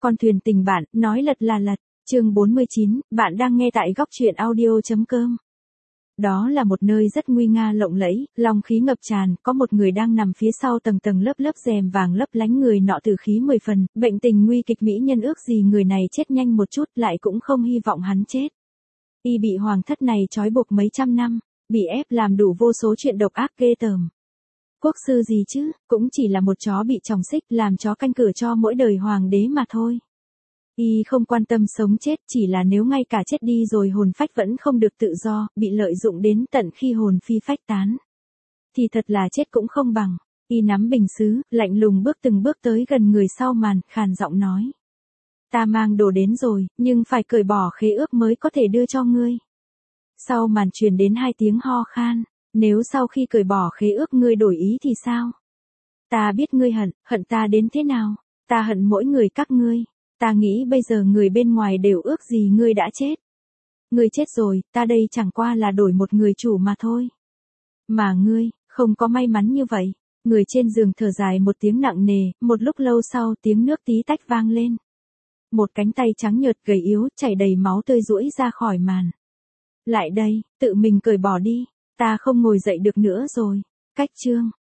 Con thuyền tình bạn, nói lật là lật, chương 49, bạn đang nghe tại góc truyện audio.com. Đó là một nơi rất nguy nga lộng lẫy, long khí ngập tràn, có một người đang nằm phía sau tầng tầng lớp lớp rèm vàng lấp lánh, người nọ tử khí 10 phần, bệnh tình nguy kịch, mỹ nhân ước gì người này chết nhanh một chút, lại cũng không hy vọng hắn chết. Y bị hoàng thất này trói buộc mấy trăm năm, bị ép làm đủ vô số chuyện độc ác ghê tởm. Quốc sư gì chứ, cũng chỉ là một chó bị chòng xích, làm chó canh cửa cho mỗi đời hoàng đế mà thôi. Y không quan tâm sống chết, chỉ là nếu ngay cả chết đi rồi hồn phách vẫn không được tự do, bị lợi dụng đến tận khi hồn phi phách tán, thì thật là chết cũng không bằng. Y nắm bình sứ, lạnh lùng bước từng bước tới gần người sau màn, khàn giọng nói. Ta mang đồ đến rồi, nhưng phải cởi bỏ khế ước mới có thể đưa cho ngươi. Sau màn truyền đến 2 tiếng ho khan. Nếu sau khi cởi bỏ khế ước ngươi đổi ý thì sao? Ta biết ngươi hận ta đến thế nào? Ta hận mỗi người các ngươi. Ta nghĩ bây giờ người bên ngoài đều ước gì ngươi đã chết. Ngươi chết rồi, ta đây chẳng qua là đổi một người chủ mà thôi. Mà ngươi, không có may mắn như vậy. Người trên giường thở dài một tiếng nặng nề, một lúc lâu sau tiếng nước tí tách vang lên. Một cánh tay trắng nhợt gầy yếu, chảy đầy máu tươi duỗi ra khỏi màn. Lại đây, tự mình cởi bỏ đi. Ta không ngồi dậy được nữa rồi. Cách chương.